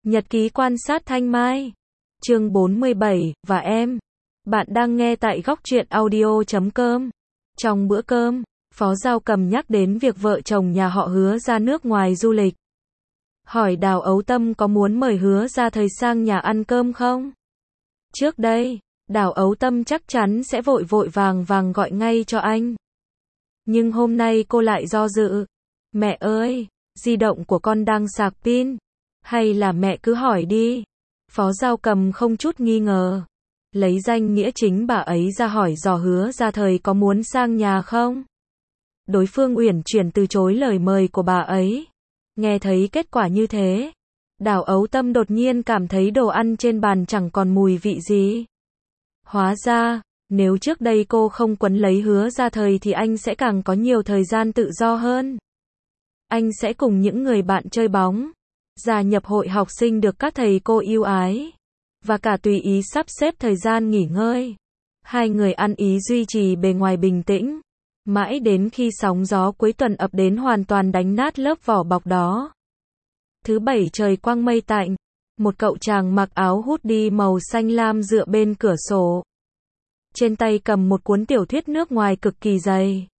Nhật ký quan sát Thanh Mai. Chương 47, và em. Bạn đang nghe tại góc truyện audio.com. Trong bữa cơm, Phó Giao Cầm nhắc đến việc vợ chồng nhà họ Hứa ra nước ngoài du lịch. Hỏi Đào Ấu Tâm có muốn mời Hứa ra thời sang nhà ăn cơm không? Trước đây, Đào Ấu Tâm chắc chắn sẽ vội vội vàng vàng gọi ngay cho anh. Nhưng hôm nay cô lại do dự. Mẹ ơi, di động của con đang sạc pin. Hay là mẹ cứ hỏi đi. Phó Giao Cầm không chút nghi ngờ. Lấy danh nghĩa chính bà ấy ra hỏi dò Hứa ra thời có muốn sang nhà không? Đối phương uyển chuyển từ chối lời mời của bà ấy. Nghe thấy kết quả như thế, Đào Ấu Tâm đột nhiên cảm thấy đồ ăn trên bàn chẳng còn mùi vị gì. Hóa ra, nếu trước đây cô không quấn lấy Hứa ra thời thì anh sẽ càng có nhiều thời gian tự do hơn. Anh sẽ cùng những người bạn chơi bóng, gia nhập hội học sinh được các thầy cô yêu ái, và cả tùy ý sắp xếp thời gian nghỉ ngơi. Hai người ăn ý duy trì bề ngoài bình tĩnh, mãi đến khi sóng gió cuối tuần ập đến hoàn toàn đánh nát lớp vỏ bọc đó. Thứ Bảy trời quang mây tạnh, một cậu chàng mặc áo hoodie màu xanh lam dựa bên cửa sổ. Trên tay cầm một cuốn tiểu thuyết nước ngoài cực kỳ dày.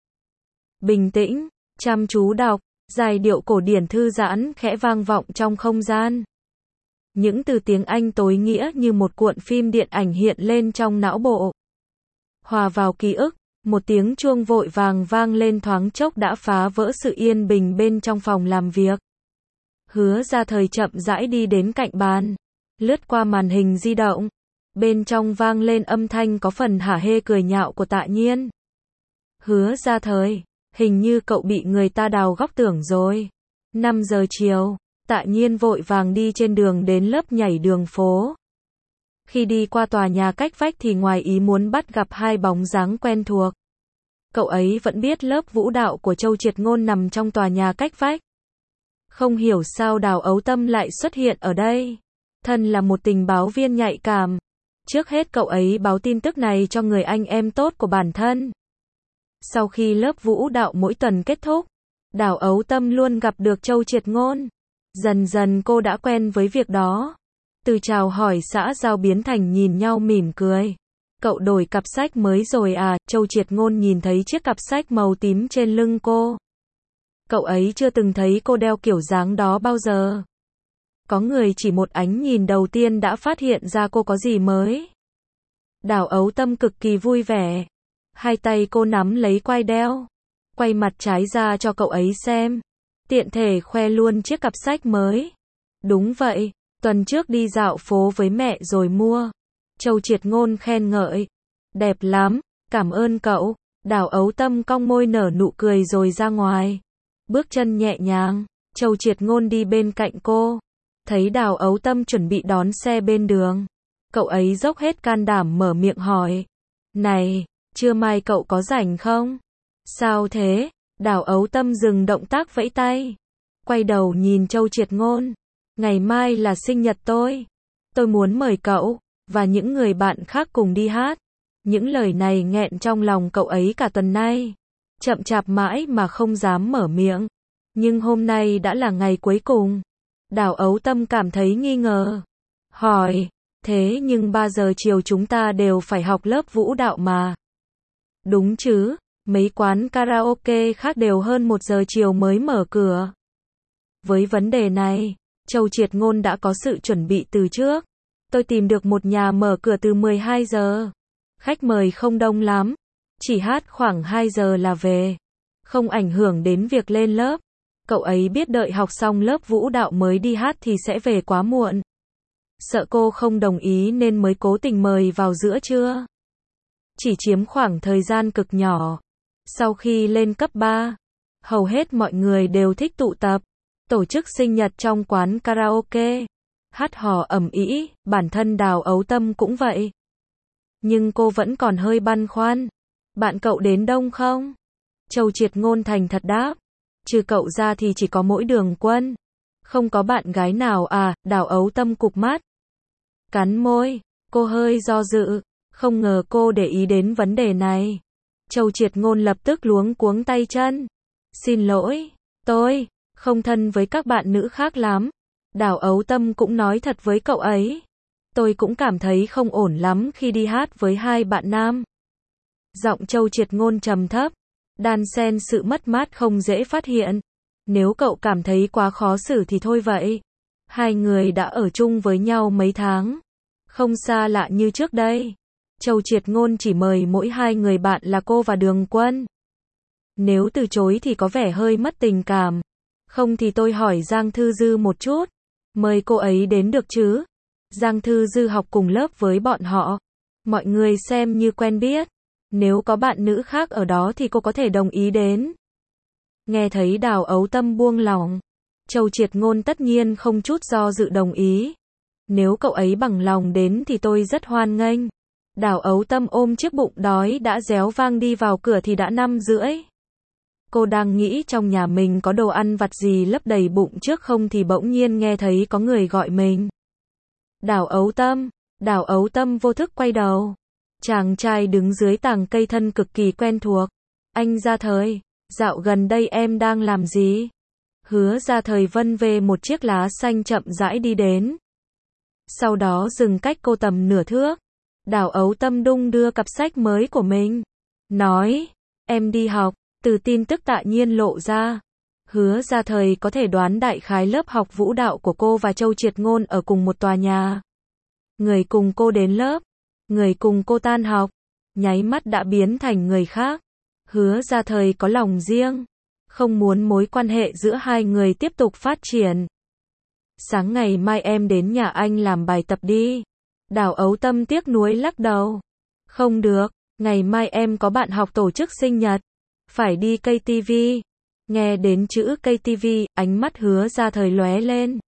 Bình tĩnh, chăm chú đọc, giai điệu cổ điển thư giãn khẽ vang vọng trong không gian. Những từ tiếng Anh tối nghĩa như một cuộn phim điện ảnh hiện lên trong não bộ. Hòa vào ký ức, một tiếng chuông vội vàng vang lên thoáng chốc đã phá vỡ sự yên bình bên trong phòng làm việc. Hứa ra thời chậm rãi đi đến cạnh bàn, lướt qua màn hình di động. Bên trong vang lên âm thanh có phần hả hê cười nhạo của Tạ Nhiên. Hứa ra thời, hình như cậu bị người ta đào góc tưởng rồi. 5 giờ chiều, Tạ Nhiên vội vàng đi trên đường đến lớp nhảy đường phố. Khi đi qua tòa nhà cách vách thì ngoài ý muốn bắt gặp hai bóng dáng quen thuộc. Cậu ấy vẫn biết lớp vũ đạo của Châu Triệt Ngôn nằm trong tòa nhà cách vách. Không hiểu sao Đào Ấu Tâm lại xuất hiện ở đây. Thân là một tình báo viên nhạy cảm. Trước hết cậu ấy báo tin tức này cho người anh em tốt của bản thân. Sau khi lớp vũ đạo mỗi tuần kết thúc, Đào Ấu Tâm luôn gặp được Châu Triệt Ngôn. Dần dần cô đã quen với việc đó. Từ chào hỏi xã giao biến thành nhìn nhau mỉm cười. Cậu đổi cặp sách mới rồi à? Châu Triệt Ngôn nhìn thấy chiếc cặp sách màu tím trên lưng cô. Cậu ấy chưa từng thấy cô đeo kiểu dáng đó bao giờ. Có người chỉ một ánh nhìn đầu tiên đã phát hiện ra cô có gì mới. Đào Ấu Tâm cực kỳ vui vẻ. Hai tay cô nắm lấy quai đeo, quay mặt trái ra cho cậu ấy xem. Tiện thể khoe luôn chiếc cặp sách mới. Đúng vậy, tuần trước đi dạo phố với mẹ rồi mua. Châu Triệt Ngôn khen ngợi. Đẹp lắm, cảm ơn cậu. Đào Ấu Tâm cong môi nở nụ cười rồi ra ngoài. Bước chân nhẹ nhàng, Châu Triệt Ngôn đi bên cạnh cô. Thấy Đào Ấu Tâm chuẩn bị đón xe bên đường, cậu ấy dốc hết can đảm mở miệng hỏi. Này, trưa mai cậu có rảnh không? Sao thế? Đào Ấu Tâm dừng động tác vẫy tay. Quay đầu nhìn Châu Triệt Ngôn. Ngày mai là sinh nhật tôi. Tôi muốn mời cậu, và những người bạn khác cùng đi hát. Những lời này nghẹn trong lòng cậu ấy cả tuần nay. Chậm chạp mãi mà không dám mở miệng. Nhưng hôm nay đã là ngày cuối cùng. Đào Ấu Tâm cảm thấy nghi ngờ. Hỏi, thế nhưng 3 giờ chiều chúng ta đều phải học lớp vũ đạo mà. Đúng chứ, mấy quán karaoke khác đều hơn 1 giờ chiều mới mở cửa. Với vấn đề này, Châu Triệt Ngôn đã có sự chuẩn bị từ trước. Tôi tìm được một nhà mở cửa từ 12 giờ. Khách mời không đông lắm, chỉ hát khoảng 2 giờ là về. Không ảnh hưởng đến việc lên lớp. Cậu ấy biết đợi học xong lớp vũ đạo mới đi hát thì sẽ về quá muộn. Sợ cô không đồng ý nên mới cố tình mời vào giữa trưa. Chỉ chiếm khoảng thời gian cực nhỏ. Sau khi lên cấp 3, hầu hết mọi người đều thích tụ tập, tổ chức sinh nhật trong quán karaoke, hát hò ầm ĩ, bản thân Đào Ấu Tâm cũng vậy. Nhưng cô vẫn còn hơi băn khoăn. Bạn cậu đến đông không? Châu Triệt Ngôn thành thật đáp. Trừ cậu ra thì chỉ có mỗi Đường Quân. Không có bạn gái nào à? Đào Ấu Tâm cụp mắt, cắn môi, cô hơi do dự. Không ngờ cô để ý đến vấn đề này. Châu Triệt Ngôn lập tức luống cuống tay chân. Xin lỗi, tôi không thân với các bạn nữ khác lắm. Đào Ấu Tâm cũng nói thật với cậu ấy. Tôi cũng cảm thấy không ổn lắm khi đi hát với hai bạn nam. Giọng Châu Triệt Ngôn trầm thấp, đan xen sự mất mát không dễ phát hiện. Nếu cậu cảm thấy quá khó xử thì thôi vậy. Hai người đã ở chung với nhau mấy tháng. Không xa lạ như trước đây. Châu Triệt Ngôn chỉ mời mỗi hai người bạn là cô và Đường Quân. Nếu từ chối thì có vẻ hơi mất tình cảm. Không thì tôi hỏi Giang Thư Dư một chút. Mời cô ấy đến được chứ? Giang Thư Dư học cùng lớp với bọn họ. Mọi người xem như quen biết. Nếu có bạn nữ khác ở đó thì cô có thể đồng ý đến. Nghe thấy Đào Ấu Tâm buông lòng. Châu Triệt Ngôn tất nhiên không chút do dự đồng ý. Nếu cậu ấy bằng lòng đến thì tôi rất hoan nghênh. Đào Ấu Tâm ôm chiếc bụng đói đã réo vang đi vào cửa thì đã 5:30. Cô đang nghĩ trong nhà mình có đồ ăn vặt gì lấp đầy bụng trước không thì bỗng nhiên nghe thấy có người gọi mình. Đào Ấu Tâm. Đào Ấu Tâm vô thức quay đầu. Chàng trai đứng dưới tàng cây thân cực kỳ quen thuộc. Anh Gia Thời, dạo gần đây em đang làm gì? Hứa Gia Thời vân về một chiếc lá xanh chậm rãi đi đến. Sau đó dừng cách cô tầm nửa thước. Đào Ấu Tâm đung đưa cặp sách mới của mình. Nói, em đi học, từ tin tức Tạ Nhiên lộ ra. Hứa Gia Thời có thể đoán đại khái lớp học vũ đạo của cô và Châu Triệt Ngôn ở cùng một tòa nhà. Người cùng cô đến lớp, người cùng cô tan học, nháy mắt đã biến thành người khác. Hứa Gia Thời có lòng riêng, không muốn mối quan hệ giữa hai người tiếp tục phát triển. Sáng ngày mai em đến nhà anh làm bài tập đi. Đào Ấu Tâm tiếc nuối lắc đầu. Không được, ngày mai em có bạn học tổ chức sinh nhật. Phải đi KTV. Nghe đến chữ KTV, ánh mắt Hứa Gia Thời lóe lên.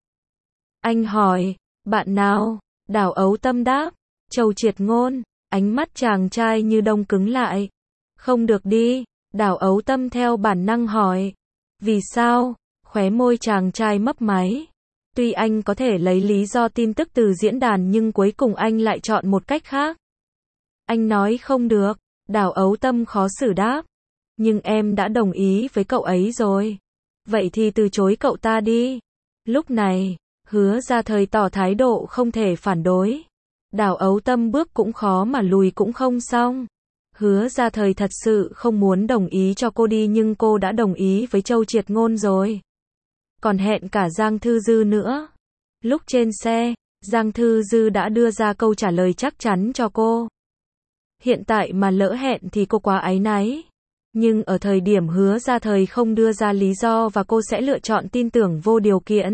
Anh hỏi, bạn nào? Đào Ấu Tâm đáp, Châu Triệt Ngôn. Ánh mắt chàng trai như đông cứng lại. Không được đi. Đào Ấu Tâm theo bản năng hỏi. Vì sao? Khóe môi chàng trai mấp máy. Tuy anh có thể lấy lý do tin tức từ diễn đàn nhưng cuối cùng anh lại chọn một cách khác. Anh nói không được. Đào Ấu Tâm khó xử đáp. Nhưng em đã đồng ý với cậu ấy rồi. Vậy thì từ chối cậu ta đi. Lúc này, Hứa Gia Thời tỏ thái độ không thể phản đối. Đào Ấu Tâm bước cũng khó mà lùi cũng không xong. Hứa Gia Thời thật sự không muốn đồng ý cho cô đi nhưng cô đã đồng ý với Châu Triệt Ngôn rồi. Còn hẹn cả Giang Thư Dư nữa. Lúc trên xe, Giang Thư Dư đã đưa ra câu trả lời chắc chắn cho cô. Hiện tại mà lỡ hẹn thì cô quá áy náy. Nhưng ở thời điểm Hứa Gia Thời không đưa ra lý do và cô sẽ lựa chọn tin tưởng vô điều kiện.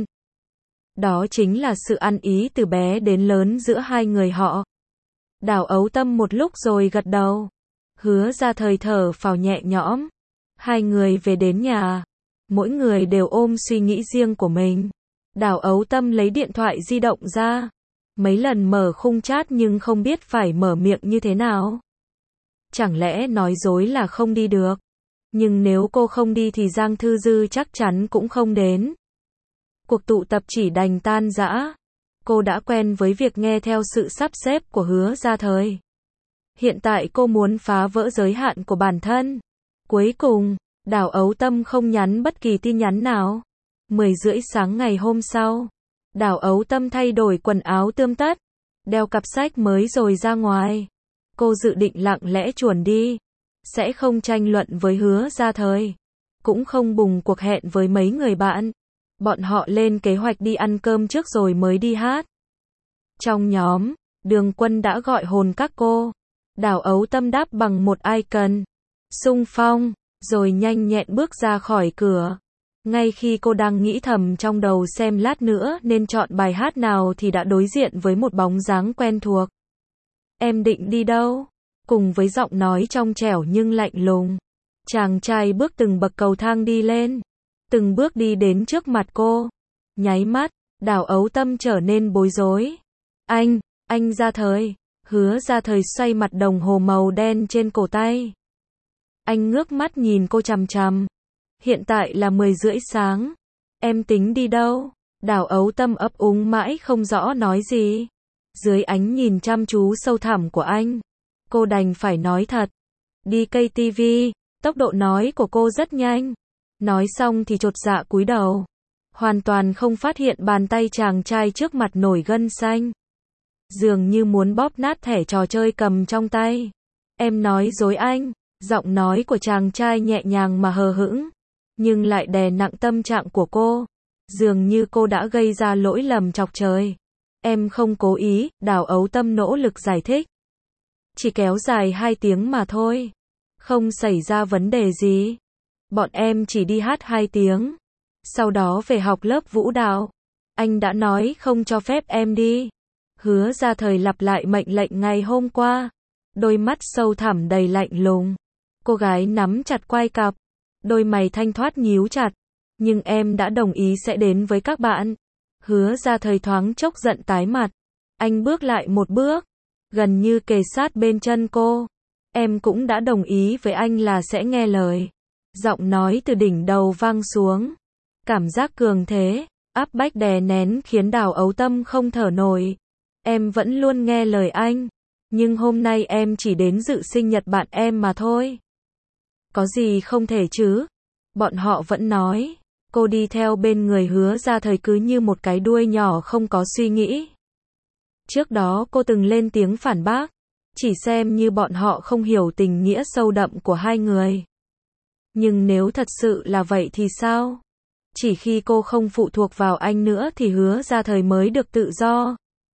Đó chính là sự ăn ý từ bé đến lớn giữa hai người họ. Đào Ấu Tâm một lúc rồi gật đầu. Hứa Gia Thời thở phào nhẹ nhõm. Hai người về đến nhà. Mỗi người đều ôm suy nghĩ riêng của mình. Đào Ấu Tâm lấy điện thoại di động ra. Mấy lần mở khung chat nhưng không biết phải mở miệng như thế nào. Chẳng lẽ nói dối là không đi được. Nhưng nếu cô không đi thì Giang Thư Dư chắc chắn cũng không đến. Cuộc tụ tập chỉ đành tan rã. Cô đã quen với việc nghe theo sự sắp xếp của Hứa Gia Thời. Hiện tại cô muốn phá vỡ giới hạn của bản thân. Cuối cùng, Đào Ấu Tâm không nhắn bất kỳ tin nhắn nào. 10:30 sáng ngày hôm sau, Đào Ấu Tâm thay đổi quần áo tươm tất, đeo cặp sách mới rồi ra ngoài. Cô dự định lặng lẽ chuồn đi, sẽ không tranh luận với Hứa Gia Thời, cũng không bùng cuộc hẹn với mấy người bạn. Bọn họ lên kế hoạch đi ăn cơm trước rồi mới đi hát. Trong nhóm, Đường Quân đã gọi hồn các cô. Đào Ấu Tâm đáp bằng một icon xung phong, rồi nhanh nhẹn bước ra khỏi cửa. Ngay khi cô đang nghĩ thầm trong đầu xem lát nữa nên chọn bài hát nào thì đã đối diện với một bóng dáng quen thuộc. Em định đi đâu? Cùng với giọng nói trong trẻo nhưng lạnh lùng, chàng trai bước từng bậc cầu thang đi lên, từng bước đi đến trước mặt cô. Nháy mắt, Đào Ấu Tâm trở nên bối rối. Anh Gia Thời. Hứa Gia Thời xoay mặt đồng hồ màu đen trên cổ tay. Anh ngước mắt nhìn cô chằm chằm. Hiện tại là 10:30 sáng. Em tính đi đâu? Đào Ấu Tâm ấp úng mãi không rõ nói gì. Dưới ánh nhìn chăm chú sâu thẳm của anh, cô đành phải nói thật. Đi KTV. Tốc độ nói của cô rất nhanh. Nói xong thì chột dạ cúi đầu. hoàn toàn không phát hiện bàn tay chàng trai trước mặt nổi gân xanh. Dường như muốn bóp nát thẻ trò chơi cầm trong tay. Em nói dối anh, giọng nói của chàng trai nhẹ nhàng mà hờ hững, nhưng lại đè nặng tâm trạng của cô. Dường như cô đã gây ra lỗi lầm chọc trời. Em không cố ý, Đào Ấu Tâm nỗ lực giải thích. Chỉ kéo dài 2 tiếng mà thôi. Không xảy ra vấn đề gì. Bọn em chỉ đi hát 2 tiếng. Sau đó về học lớp vũ đạo. Anh đã nói không cho phép em đi. Hứa Gia Thời lặp lại mệnh lệnh ngày hôm qua. Đôi mắt sâu thẳm đầy lạnh lùng. Cô gái nắm chặt quai cặp. Đôi mày thanh thoát nhíu chặt. Nhưng em đã đồng ý sẽ đến với các bạn. Hứa Gia Thời thoáng chốc giận tái mặt. Anh bước lại một bước, gần như kề sát bên chân cô. Em cũng đã đồng ý với anh là sẽ nghe lời. Giọng nói từ đỉnh đầu vang xuống. Cảm giác cường thế, áp bách đè nén khiến Đào Ấu Tâm không thở nổi. Em vẫn luôn nghe lời anh. Nhưng hôm nay em chỉ đến dự sinh nhật bạn em mà thôi. Có gì không thể chứ? Bọn họ vẫn nói. Cô đi theo bên người Hứa Gia Thời cứ như một cái đuôi nhỏ không có suy nghĩ. Trước đó cô từng lên tiếng phản bác. Chỉ xem như bọn họ không hiểu tình nghĩa sâu đậm của hai người. Nhưng nếu thật sự là vậy thì sao? Chỉ khi cô không phụ thuộc vào anh nữa thì Hứa Gia Thời mới được tự do.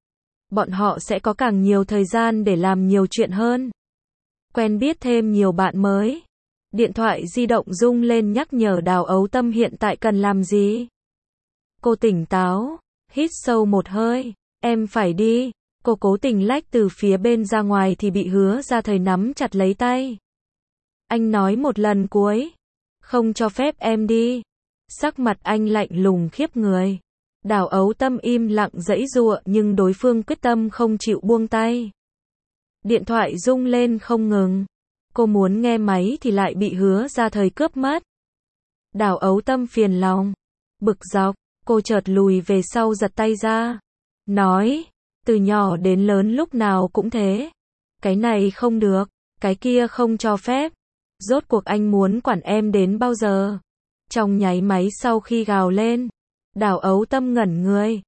Bọn họ sẽ có càng nhiều thời gian để làm nhiều chuyện hơn. Quen biết thêm nhiều bạn mới. Điện thoại di động rung lên nhắc nhở Đào Ấu Tâm hiện tại cần làm gì. Cô tỉnh táo, hít sâu một hơi. Em phải đi. Cô cố tình lách từ phía bên ra ngoài thì bị Hứa Gia Thời nắm chặt lấy tay. Anh nói một lần cuối. Không cho phép em đi. Sắc mặt anh lạnh lùng khiếp người. Đào Ấu Tâm im lặng giãy giụa nhưng đối phương quyết tâm không chịu buông tay. Điện thoại rung lên không ngừng. Cô muốn nghe máy thì lại bị Hứa Gia Thời cướp mất. Đào Ấu Tâm phiền lòng, bực dọc, cô chợt lùi về sau giật tay ra. Nói, từ nhỏ đến lớn lúc nào cũng thế. Cái này không được, cái kia không cho phép. Rốt cuộc anh muốn quản em đến bao giờ? Trong nháy máy sau khi gào lên, Đào Ấu Tâm ngẩn người.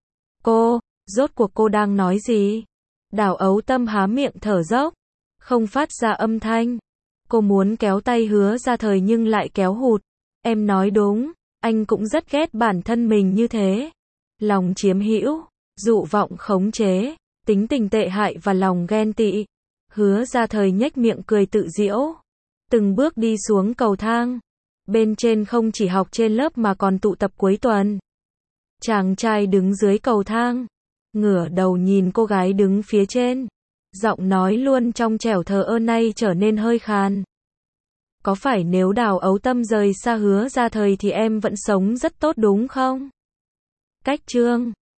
Rốt cuộc cô đang nói gì? Đào Ấu Tâm há miệng thở dốc, không phát ra âm thanh. Cô muốn kéo tay Hứa Gia Thời nhưng lại kéo hụt. Em nói đúng, anh cũng rất ghét bản thân mình như thế. Lòng chiếm hữu, dụ vọng khống chế, tính tình tệ hại và lòng ghen tị. Hứa Gia Thời nhếch miệng cười tự giễu. Từng bước đi xuống cầu thang. Bên trên không chỉ học trên lớp mà còn tụ tập cuối tuần. Chàng trai đứng dưới cầu thang, ngửa đầu nhìn cô gái đứng phía trên. Giọng nói luôn trong trẻo thờ ơ nay trở nên hơi khàn. Có phải nếu Đào Ấu Tâm rời xa Hứa Gia Thời thì em vẫn sống rất tốt đúng không? Cách chương